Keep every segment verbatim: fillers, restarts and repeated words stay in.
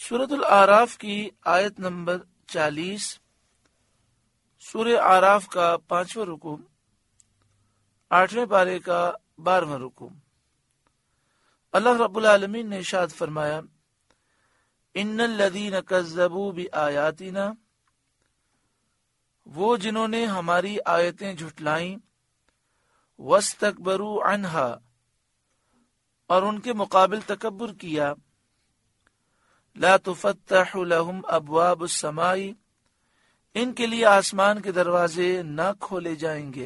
سورۃ الاعراف کی آیت نمبر چالیس، سورہ اعراف کا پانچواں رکوع، آٹھویں پارے کا بارہواں رکوع۔ اللہ رب العالمین نے ارشاد فرمایا، ان الذین کذبوا بآیاتنا، وہ جنہوں نے ہماری آیتیں جھٹلائیں، واستکبروا عنہا، اور ان کے مقابل تکبر کیا، لا تفتح لهم ابواب السماء، ان کے لیے آسمان کے دروازے نہ کھولے جائیں گے،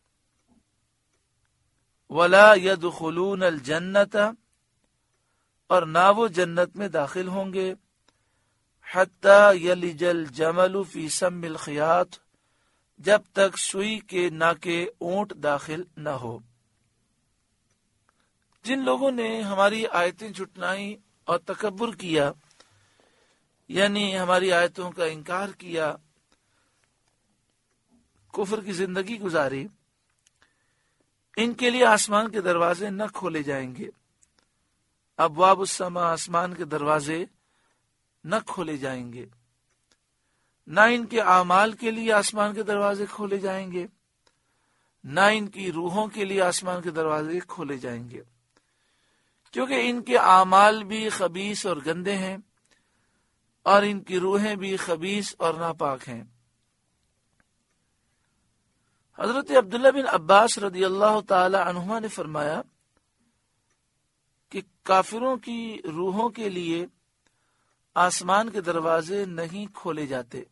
ولا يدخلون الجنت، اور نہ وہ جنت میں داخل ہوں گے، حتی یلج الجمل فی سم الخیاط، جب تک سوئی کے ناکے اونٹ داخل نہ ہو۔ جن لوگوں نے ہماری آیتیں جھٹلائیں اور تکبر کیا، یعنی ہماری آیتوں کا انکار کیا، کفر کی زندگی گزاری، ان کے لیے آسمان کے دروازے نہ کھولے جائیں گے۔ ابواب السماء، آسمان کے دروازے نہ کھولے جائیں گے، نہ ان کے اعمال کے لیے آسمان کے دروازے کھولے جائیں گے، نہ ان کی روحوں کے لیے آسمان کے دروازے کھولے جائیں گے، کیونکہ ان کے اعمال بھی خبیث اور گندے ہیں، اور ان کی روحیں بھی خبیث اور ناپاک ہیں۔ حضرت عبداللہ بن عباس رضی اللہ تعالی عنہما نے فرمایا کہ کافروں کی روحوں کے لیے آسمان کے دروازے نہیں کھولے جاتے،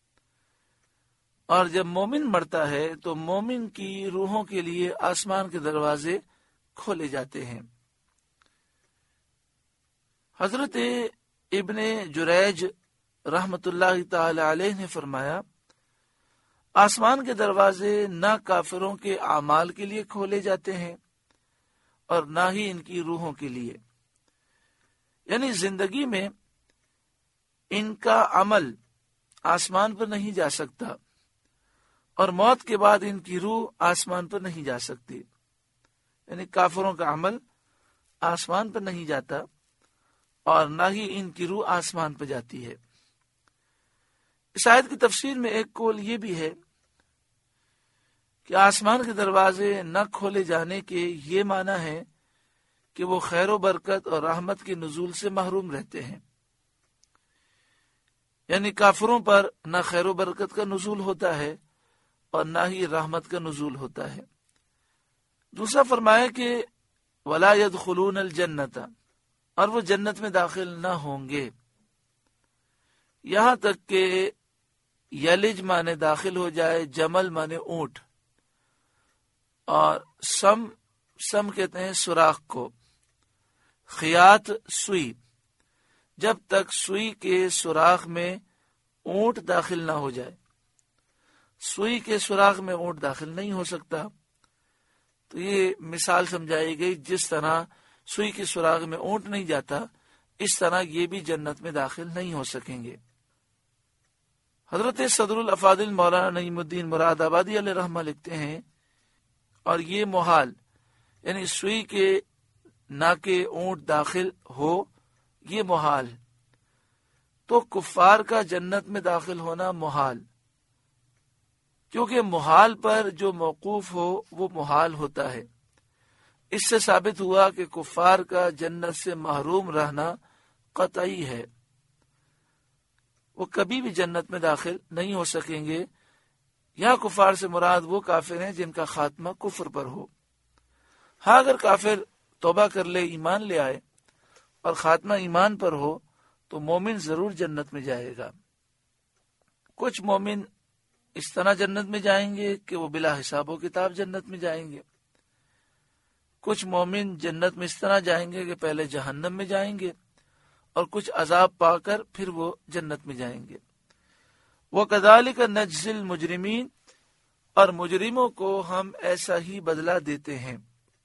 اور جب مومن مرتا ہے تو مومن کی روحوں کے لیے آسمان کے دروازے کھولے جاتے ہیں۔ حضرت ابن جریج رحمت اللہ تعالی علیہ نے فرمایا، آسمان کے دروازے نہ کافروں کے اعمال کے لیے کھولے جاتے ہیں اور نہ ہی ان کی روحوں کے لیے، یعنی زندگی میں ان کا عمل آسمان پر نہیں جا سکتا، اور موت کے بعد ان کی روح آسمان پر نہیں جا سکتی، یعنی کافروں کا عمل آسمان پر نہیں جاتا اور نہ ہی ان کی روح آسمان پہ جاتی ہے۔ اس آیت کی تفسیر میں ایک قول یہ بھی ہے کہ آسمان کے دروازے نہ کھولے جانے کے یہ معنی ہے کہ وہ خیر و برکت اور رحمت کے نزول سے محروم رہتے ہیں، یعنی کافروں پر نہ خیر و برکت کا نزول ہوتا ہے اور نہ ہی رحمت کا نزول ہوتا ہے۔ دوسرا فرمایا کہ ولا يدخلون الجنت، اور وہ جنت میں داخل نہ ہوں گے، یہاں تک کہ یلج مانے داخل ہو جائے، جمل مانے اونٹ، اور سم سم کہتے ہیں سوراخ کو، خیاط سوئی، جب تک سوئی کے سوراخ میں اونٹ داخل نہ ہو جائے۔ سوئی کے سوراخ میں اونٹ داخل نہیں ہو سکتا، تو یہ مثال سمجھائی گئی، جس طرح سوئی کے سوراخ میں اونٹ نہیں جاتا، اس طرح یہ بھی جنت میں داخل نہیں ہو سکیں گے۔ حضرت صدر الافاضل مولانا نعیم الدین مراد آبادی علیہ رحمہ لکھتے ہیں، اور یہ محال، یعنی سوئی کے ناکے اونٹ داخل ہو، یہ محال، تو کفار کا جنت میں داخل ہونا محال، کیونکہ محال پر جو موقوف ہو وہ محال ہوتا ہے۔ اس سے ثابت ہوا کہ کفار کا جنت سے محروم رہنا قطعی ہے، وہ کبھی بھی جنت میں داخل نہیں ہو سکیں گے۔ یہاں کفار سے مراد وہ کافر ہیں جن کا خاتمہ کفر پر ہو۔ ہاں، اگر کافر توبہ کر لے، ایمان لے آئے اور خاتمہ ایمان پر ہو تو مومن ضرور جنت میں جائے گا۔ کچھ مومن اس طرح جنت میں جائیں گے کہ وہ بلا حساب و کتاب جنت میں جائیں گے، کچھ مومن جنت میں اس طرح جائیں گے کہ پہلے جہنم میں جائیں گے اور کچھ عذاب پا کر پھر وہ جنت میں جائیں گے۔ وَكَذَلِكَ نَجْزِي الْمُجْرِمِينَ، اور مجرموں کو ہم ایسا ہی بدلہ دیتے ہیں۔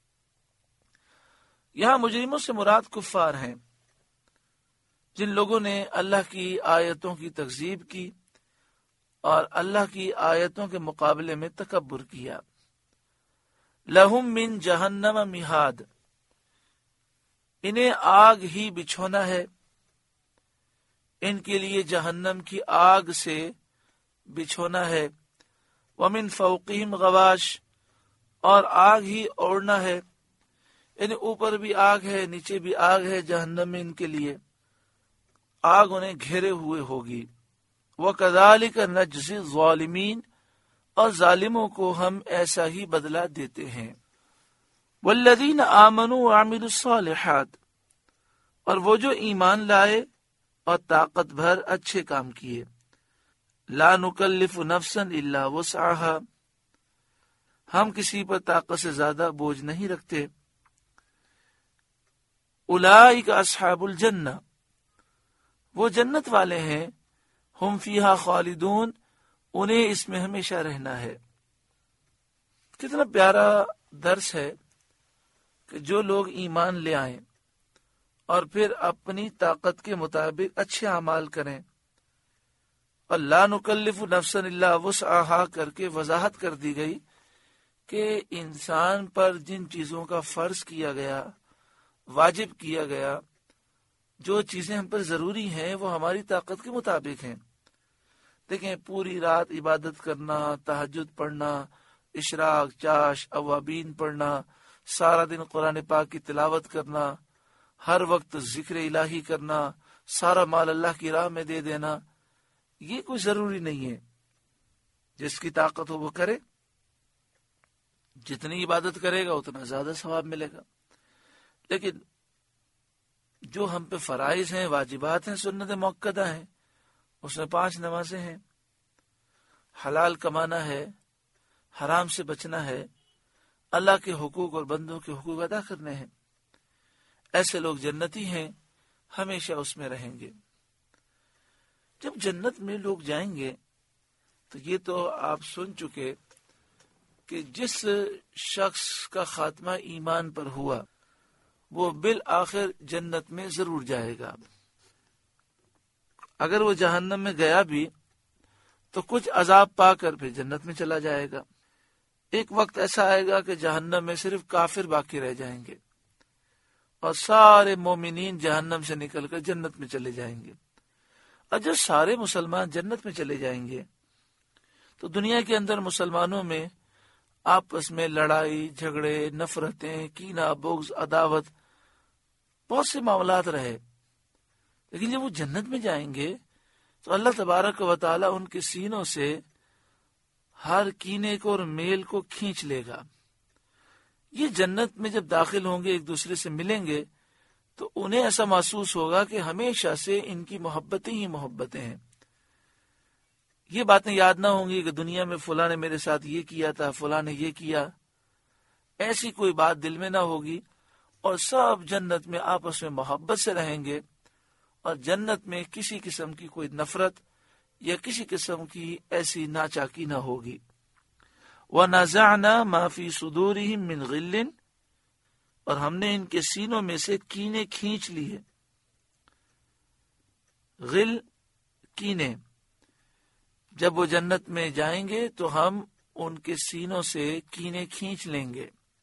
یہاں مجرموں سے مراد کفار ہیں، جن لوگوں نے اللہ کی آیتوں کی تکذیب کی اور اللہ کی آیتوں کے مقابلے میں تکبر کیا۔ لہم من جہنم مہاد، انہیں آگ ہی بچھونا ہے، ان کے لیے جہنم کی آگ سے بچھونا ہے، ومن فوقہم غواش، اور آگ ہی اوڑھنا ہے، یعنی اوپر بھی آگ ہے نیچے بھی آگ ہے جہنم میں ان کے لیے، آگ انہیں گھیرے ہوئے ہوگی۔ وَكَذَلِكَ نَجْزِي الظَّالِمِينَ، اور ظالموں کو ہم ایسا ہی بدلہ دیتے ہیں۔ وَالَّذِينَ آمَنُوا وَعَمِلُوا الصَّالِحَاتِ، اور وہ جو ایمان لائے اور طاقت بھر اچھے کام کیے۔ لا نکلف نفسا الا وسعها، ہم کسی پر طاقت سے زیادہ بوجھ نہیں رکھتے۔ اولئک اصحاب الجنہ، وہ جنت والے ہیں، ہم فیہا خالدون، انہیں اس میں ہمیشہ رہنا ہے۔ کتنا پیارا درس ہے کہ جو لوگ ایمان لے آئیں اور پھر اپنی طاقت کے مطابق اچھے اعمال کریں، اور لا نکلف نفسا الا وسعها کر کے وضاحت کر دی گئی کہ انسان پر جن چیزوں کا فرض کیا گیا، واجب کیا گیا، جو چیزیں ہم پر ضروری ہیں وہ ہماری طاقت کے مطابق ہیں۔ دیکھیں، پوری رات عبادت کرنا، تہجد پڑھنا، اشراق، چاش، اوابین پڑھنا، سارا دن قرآن پاک کی تلاوت کرنا، ہر وقت ذکر الہی کرنا، سارا مال اللہ کی راہ میں دے دینا، یہ کوئی ضروری نہیں ہے۔ جس کی طاقت ہو وہ کرے، جتنی عبادت کرے گا اتنا زیادہ ثواب ملے گا۔ لیکن جو ہم پہ فرائض ہیں، واجبات ہیں، سنت موقدہ ہیں، اس میں پانچ نمازیں ہیں، حلال کمانا ہے، حرام سے بچنا ہے، اللہ کے حقوق اور بندوں کے حقوق ادا کرنے ہیں، ایسے لوگ جنتی ہیں، ہمیشہ اس میں رہیں گے۔ جب جنت میں لوگ جائیں گے تو یہ تو آپ سن چکے کہ جس شخص کا خاتمہ ایمان پر ہوا وہ بالآخر جنت میں ضرور جائے گا۔ اگر وہ جہنم میں گیا بھی تو کچھ عذاب پا کر پھر جنت میں چلا جائے گا۔ ایک وقت ایسا آئے گا کہ جہنم میں صرف کافر باقی رہ جائیں گے اور سارے مومنین جہنم سے نکل کر جنت میں چلے جائیں گے۔ اور جب سارے مسلمان جنت میں چلے جائیں گے تو دنیا کے اندر مسلمانوں میں آپس میں لڑائی جھگڑے، نفرتیں، کینہ، بغض، عداوت، بہت سے معاملات رہے۔ لیکن جب وہ جنت میں جائیں گے تو اللہ تبارک و تعالی ان کے سینوں سے ہر کینے کو اور میل کو کھینچ لے گا۔ یہ جنت میں جب داخل ہوں گے، ایک دوسرے سے ملیں گے تو انہیں ایسا محسوس ہوگا کہ ہمیشہ سے ان کی محبتیں ہی محبتیں ہیں۔ یہ باتیں یاد نہ ہوں گی کہ دنیا میں فلاں نے میرے ساتھ یہ کیا تھا، فلاں نے یہ کیا، ایسی کوئی بات دل میں نہ ہوگی، اور سب جنت میں آپس میں محبت سے رہیں گے، اور جنت میں کسی قسم کی کوئی نفرت یا کسی قسم کی ایسی ناچاکی نہ ہوگی۔ وَنَزَعْنَا مَا فِي صُدُورِهِم مِّن غِلٍّ، اور ہم نے ان کے سینوں میں سے کینے کھینچ لیے۔ غل کینے، جب وہ جنت میں جائیں گے تو ہم ان کے سینوں سے کینے کھینچ لیں گے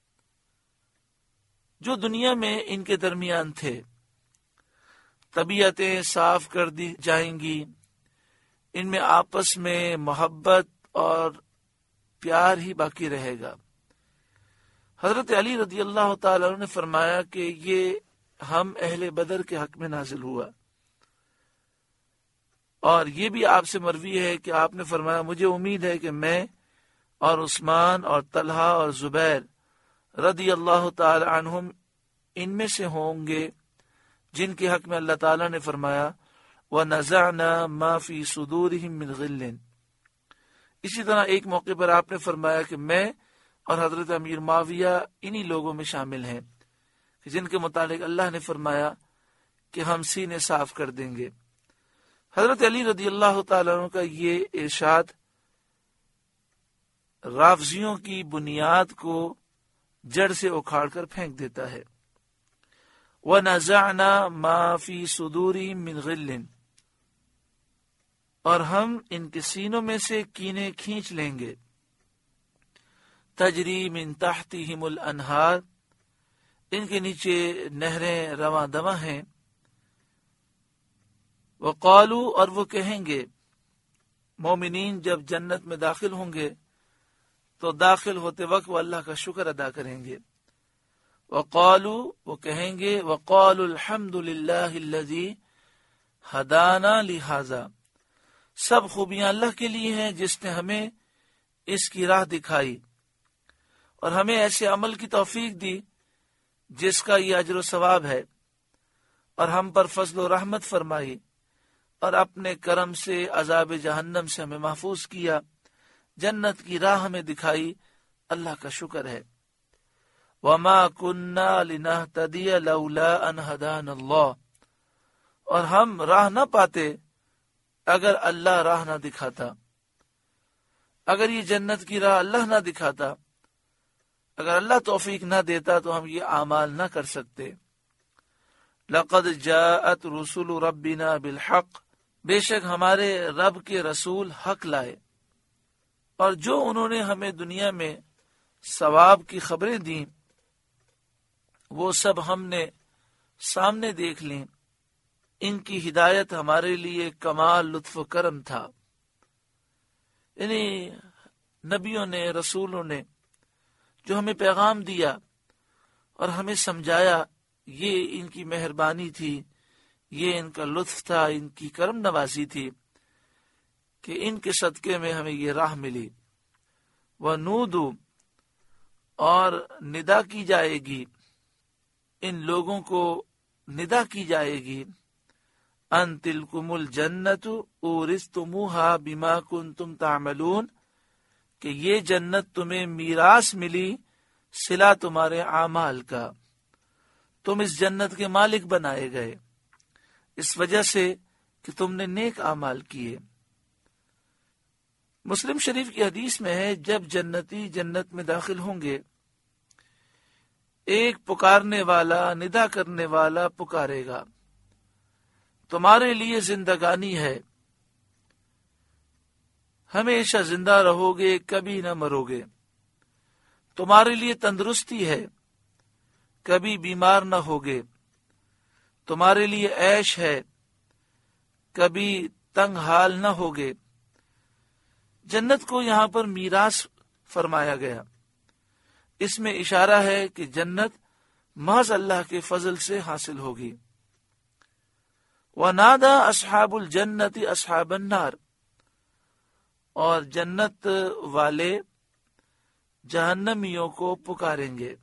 جو دنیا میں ان کے درمیان تھے۔ طبیعتیں صاف کر دی جائیں گی، ان میں آپس میں محبت اور پیار ہی باقی رہے گا۔ حضرت علی رضی اللہ تعالی عنہ نے فرمایا کہ یہ ہم اہل بدر کے حق میں نازل ہوا، اور یہ بھی آپ سے مروی ہے کہ آپ نے فرمایا مجھے امید ہے کہ میں اور عثمان اور طلحہ اور زبیر رضی اللہ تعالی عنہم ان میں سے ہوں گے جن کے حق میں اللہ تعالیٰ نے فرمایا وَنَزَعْنَا مَا فِي صُدُورِهِم مِّن غِلٍّ۔ اسی طرح ایک موقع پر آپ نے فرمایا کہ میں اور حضرت امیر معاویہ انہی لوگوں میں شامل ہیں جن کے متعلق اللہ نے فرمایا کہ ہم سینے صاف کر دیں گے۔ حضرت علی رضی اللہ تعالیٰ عنہ کا یہ ارشاد رافضیوں کی بنیاد کو جڑ سے اکھاڑ کر پھینک دیتا ہے۔ وَنَزَعْنَا مَا فِي صُدُورِهِم مِّن غِلٍّ، اور ہم ان کے سینوں میں سے کینے کھینچ لیں گے۔ تجری من تحتہم الانہار، ان کے نیچے نہریں رواں دواں ہیں۔ وقالو، اور وہ کہیں گے، مومنین جب جنت میں داخل ہوں گے تو داخل ہوتے وقت وہ اللہ کا شکر ادا کریں گے. وقالو، وہ کہیں گے، وقالوا الحمد للہ الذی ہدانا لہذا، سب خوبیاں اللہ کے لیے ہیں جس نے ہمیں اس کی راہ دکھائی اور ہمیں ایسے عمل کی توفیق دی جس کا یہ اجر و ثواب ہے، اور ہم پر فضل و رحمت فرمائی اور اپنے کرم سے عذاب جہنم سے ہمیں محفوظ کیا، جنت کی راہ ہمیں دکھائی، اللہ کا شکر ہے. وما كنا لنهتدي لولا ان هدانا اللہ، اور ہم راہ نہ پاتے اگر اللہ راہ نہ دکھاتا. اگر یہ جنت کی راہ اللہ نہ دکھاتا، اگر اللہ توفیق نہ دیتا تو ہم یہ اعمال نہ کر سکتے. لقد جاءت رسول ربنا بالحق، بے شک ہمارے رب کے رسول حق لائے، اور جو انہوں نے ہمیں دنیا میں ثواب کی خبریں دیں وہ سب ہم نے سامنے دیکھ لیں. ان کی ہدایت ہمارے لیے کمال لطف و کرم تھا. یعنی نبیوں نے، رسولوں نے جو ہمیں پیغام دیا اور ہمیں سمجھایا، یہ ان کی مہربانی تھی، یہ ان کا لطف تھا، ان کی کرم نوازی تھی کہ ان کے صدقے میں ہمیں یہ راہ ملی. وَنُودُ، اور ندا کی جائے گی، ان لوگوں کو ندا کی جائے گی، ان تلکم الجنت اورثتموها بما کنتم تعملون، کہ یہ جنت تمہیں میراث ملی صلہ تمہارے اعمال کا، تم اس جنت کے مالک بنائے گئے اس وجہ سے کہ تم نے نیک اعمال کیے. مسلم شریف کی حدیث میں ہے، جب جنتی جنت میں داخل ہوں گے ایک پکارنے والا، ندا کرنے والا پکارے گا، تمہارے لیے زندگانی ہے، ہمیشہ زندہ رہو گے، کبھی نہ مرو گے. تمہارے لیے تندرستی ہے، کبھی بیمار نہ ہوگے. تمہارے لیے عیش ہے، کبھی تنگ حال نہ ہوگے. جنت کو یہاں پر میراث فرمایا گیا. اس میں اشارہ ہے کہ جنت محض اللہ کے فضل سے حاصل ہوگی. وَنَادَى أَصْحَابُ الْجَنَّةِ أَصْحَابَ النَّارِ، اور جنت والے جہنمیوں کو پکاریں گے،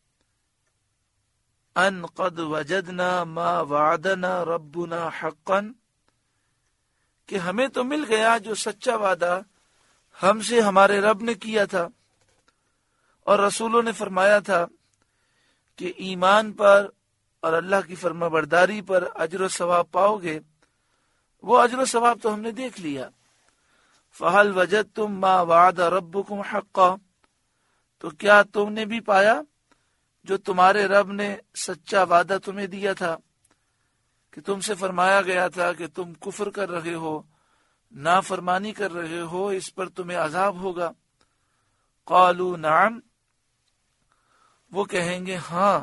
ان قد وجدنا ما وعدنا ربنا حقا، کہ ہمیں تو مل گیا جو سچا وعدہ ہم سے ہمارے رب نے کیا تھا اور رسولوں نے فرمایا تھا کہ ایمان پر اور اللہ کی فرما برداری پر اجر و ثواب پاؤ گے. وہ اجر و ثواب تو ہم نے دیکھ لیا. فَهَلْ وَجَدْتُمْ مَا وَعَدَ رَبُّكُمْ حَقًّا، تو کیا تم نے بھی پایا جو تمہارے رب نے سچا وعدہ تمہیں دیا تھا، کہ تم سے فرمایا گیا تھا کہ تم کفر کر رہے ہو، نافرمانی کر رہے ہو، اس پر تمہیں عذاب ہوگا. قالوا نعم، وہ کہیں گے ہاں.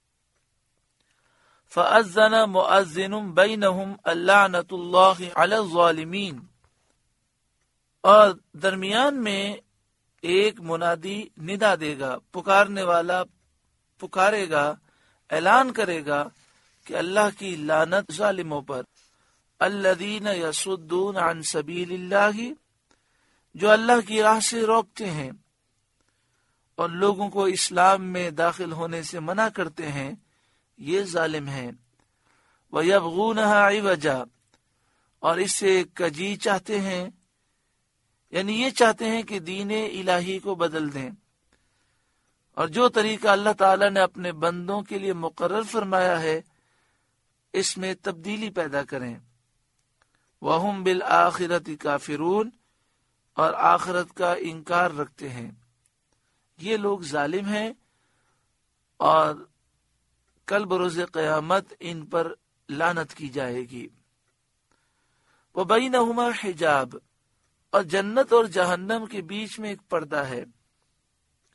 فَأَذَّنَ مُؤَذِّنٌ بَيْنَهُمْ اللَّعْنَةُ اللَّهِ عَلَى الظَّالِمِينَ، اور درمیان میں ایک منادی ندا دے گا، پکارنے والا پکارے گا، اعلان کرے گا کہ اللہ کی لعنت ظالموں پر. الذین یصدون عن سبیل اللہ، جو اللہ کی راہ سے روکتے ہیں اور لوگوں کو اسلام میں داخل ہونے سے منع کرتے ہیں، یہ ظالم ہیں. وَيَبْغُونَهَا عِوَجًا، اور اس سے کجی چاہتے ہیں، یعنی یہ چاہتے ہیں کہ دین الہی کو بدل دیں اور جو طریقہ اللہ تعالی نے اپنے بندوں کے لیے مقرر فرمایا ہے اس میں تبدیلی پیدا کریں. وَهُمْ بِالْآخِرَةِ كَافِرُونَ، اور آخرت کا انکار رکھتے ہیں. یہ لوگ ظالم ہیں اور کل بروز قیامت ان پر لعنت کی جائے گی. وَبَيْنَهُمَا حِجَابٌ، اور جنت اور جہنم کے بیچ میں ایک پردہ ہے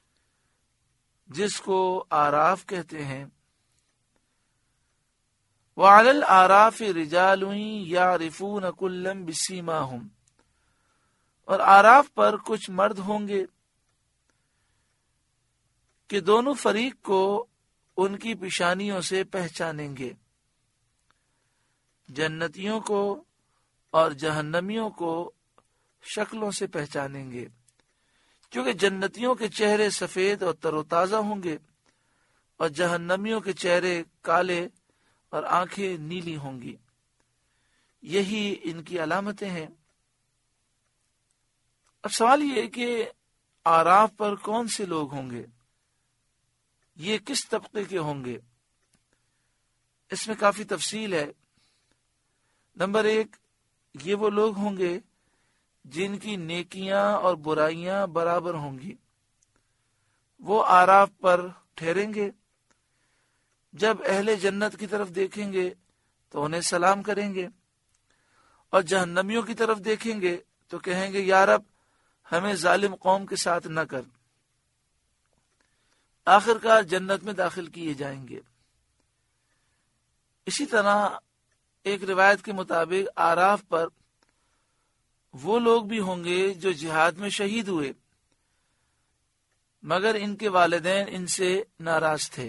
جس کو آراف کہتے ہیں. وعلی الاعراف رجال یعرفون کلا بسیماہم، اور آراف پر کچھ مرد ہوں گے کہ دونوں فریق کو ان کی پیشانیوں سے پہچانیں گے، جنتیوں کو اور جہنمیوں کو شکلوں سے پہچانیں گے، کیونکہ جنتیوں کے چہرے سفید اور تر و تازہ ہوں گے اور جہنمیوں کے چہرے کالے اور آنکھیں نیلی ہوں گی، یہی ان کی علامتیں ہیں۔ اب سوال یہ ہے کہ آراف پر کون سے لوگ ہوں گے، یہ کس طبقے کے ہوں گے؟ اس میں کافی تفصیل ہے۔ نمبر ایک، یہ وہ لوگ ہوں گے جن کی نیکیاں اور برائیاں برابر ہوں گی، وہ آراف پر ٹھہریں گے، جب اہل جنت کی طرف دیکھیں گے تو انہیں سلام کریں گے، اور جہنمیوں کی طرف دیکھیں گے تو کہیں گے یا رب ہمیں ظالم قوم کے ساتھ نہ کر۔ آخر کار جنت میں داخل کیے جائیں گے۔ اسی طرح ایک روایت کے مطابق آراف پر وہ لوگ بھی ہوں گے جو جہاد میں شہید ہوئے مگر ان کے والدین ان سے ناراض تھے،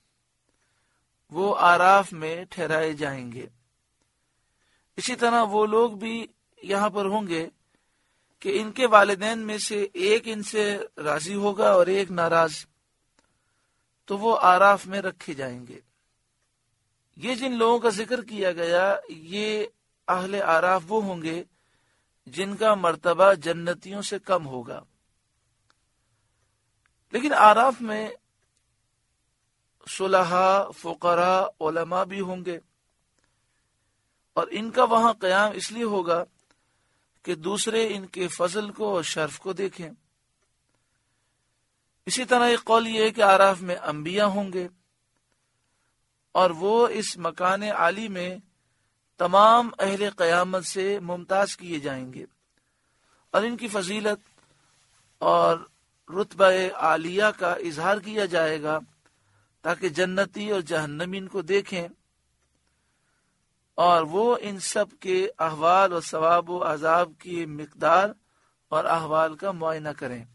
وہ آراف میں ٹھہرائے جائیں گے۔ اسی طرح وہ لوگ بھی یہاں پر ہوں گے کہ ان کے والدین میں سے ایک ان سے راضی ہوگا اور ایک ناراض، تو وہ آراف میں رکھے جائیں گے۔ یہ جن لوگوں کا ذکر کیا گیا یہ اہل آراف وہ ہوں گے جن کا مرتبہ جنتیوں سے کم ہوگا، لیکن آراف میں صلحاء، فقراء، علماء بھی ہوں گے، اور ان کا وہاں قیام اس لیے ہوگا کہ دوسرے ان کے فضل کو اور شرف کو دیکھیں۔ اسی طرح ایک قول یہ ہے کہ آراف میں انبیاء ہوں گے، اور وہ اس مکان عالی میں تمام اہل قیامت سے ممتاز کیے جائیں گے، اور ان کی فضیلت اور رتبہ عالیہ کا اظہار کیا جائے گا تاکہ جنتی اور جہنمی ان کو دیکھیں اور وہ ان سب کے احوال اور ثواب و عذاب کی مقدار اور احوال کا معائنہ کریں۔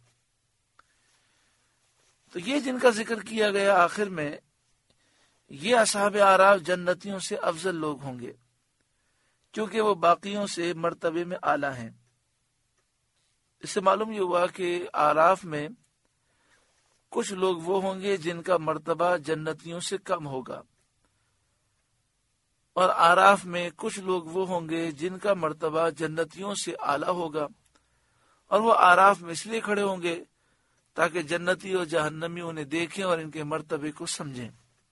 تو یہ جن کا ذکر کیا گیا آخر میں، یہ اصحاب اعراف جنتیوں سے افضل لوگ ہوں گے کیونکہ وہ باقیوں سے مرتبے میں اعلیٰ ہیں۔ اس سے معلوم یہ ہوا کہ اعراف میں کچھ لوگ وہ ہوں گے جن کا مرتبہ جنتیوں سے کم ہوگا، اور اعراف میں کچھ لوگ وہ ہوں گے جن کا مرتبہ جنتیوں سے اعلیٰ ہوگا، اور وہ اعراف میں اس لیے کھڑے ہوں گے تاکہ جنتی اور جہنمی انہیں دیکھیں اور ان کے مرتبے کو سمجھیں۔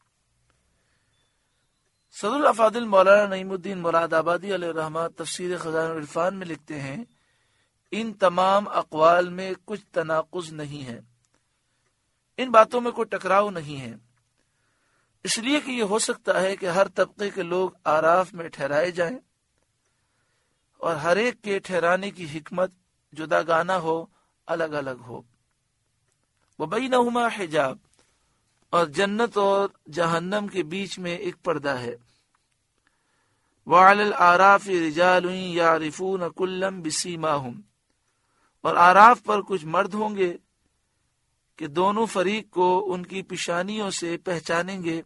صدر الافاضل مولانا نعیم الدین مراد آبادی علیہ الرحمہ تفسیر خزائن العرفان میں لکھتے ہیں، ان تمام اقوال میں کچھ تناقض نہیں ہے، ان باتوں میں کوئی ٹکراؤ نہیں ہے، اس لیے کہ یہ ہو سکتا ہے کہ ہر طبقے کے لوگ آراف میں ٹھہرائے جائیں اور ہر ایک کے ٹھہرانے کی حکمت جدا گانا ہو، الگ الگ ہو۔ وبینہما حجاب، اور جنت اور جہنم کے بیچ میں ایک پردہ ہے۔ وعلی الاعراف رجال یعرفون کلا بسیماہم، اور آراف پر کچھ مرد ہوں گے کہ دونوں فریق کو ان کی پیشانیوں سے پہچانیں گے۔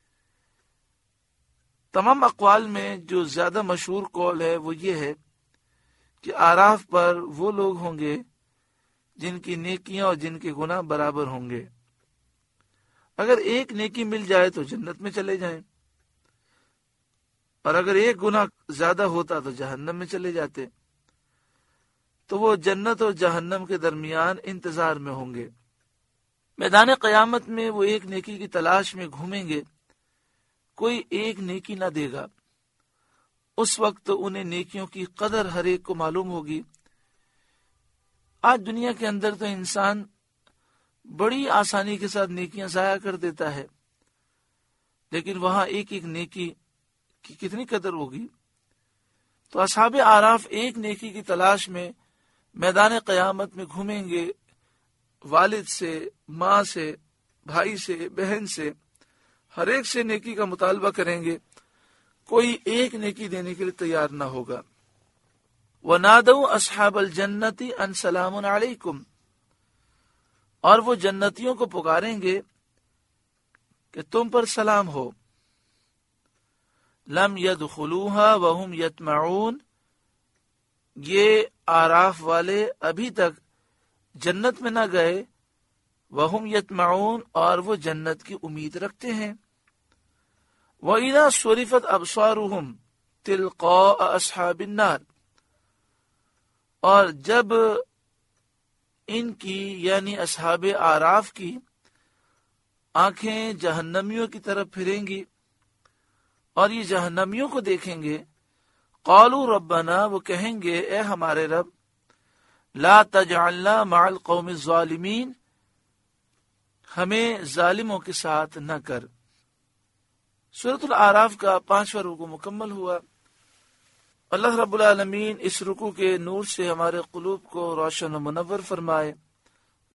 تمام اقوال میں جو زیادہ مشہور قول ہے وہ یہ ہے کہ آراف پر وہ لوگ ہوں گے جن کی نیکیاں اور جن کے گناہ برابر ہوں گے۔ اگر ایک نیکی مل جائے تو جنت میں چلے جائیں، اور اگر ایک گناہ زیادہ ہوتا تو جہنم میں چلے جاتے، تو وہ جنت اور جہنم کے درمیان انتظار میں ہوں گے۔ میدان قیامت میں وہ ایک نیکی کی تلاش میں گھومیں گے، کوئی ایک نیکی نہ دے گا۔ اس وقت انہیں نیکیوں کی قدر ہر ایک کو معلوم ہوگی۔ آج دنیا کے اندر تو انسان بڑی آسانی کے ساتھ نیکیاں ضائع کر دیتا ہے، لیکن وہاں ایک ایک نیکی کی کتنی قدر ہوگی۔ تو اصحاب اعراف ایک نیکی کی تلاش میں میدان قیامت میں گھومیں گے، والد سے، ماں سے، بھائی سے، بہن سے، ہر ایک سے نیکی کا مطالبہ کریں گے کوئی ایک نیکی دینے کے لیے تیار نہ ہوگا۔ وَنَادَوْا أَصْحَابَ الْجَنَّةِ أَنْ سَلَامٌ عَلَيْكُمْ، اور وہ جنتیوں کو پکاریں گے کہ تم پر سلام ہو۔ لَمْ يَدْخُلُوهَا وَهُمْ يَطْمَعُونَ، یہ آراف والے ابھی تک جنت میں نہ گئے، وَهُمْ يَطْمَعُونَ، اور وہ جنت کی امید رکھتے ہیں۔ وَإِذَا صُرِفَتْ أَبْصَارُهُمْ تِلْقَاءَ أَصْحَابِ النَّارِ، اور جب ان کی یعنی اصحاب آراف کی آنکھیں جہنمیوں کی طرف پھریں گی اور یہ جہنمیوں کو دیکھیں گے، قالوا ربنا، وہ کہیں گے اے ہمارے رب، لا تجعلنا مع القوم الظالمین، ہمیں ظالموں کے ساتھ نہ کر۔ سورۃ الاعراف کا پانچواں رکوع مکمل ہوا۔ اللہ رب العالمین اس رکوع کے نور سے ہمارے قلوب کو روشن و منور فرمائے۔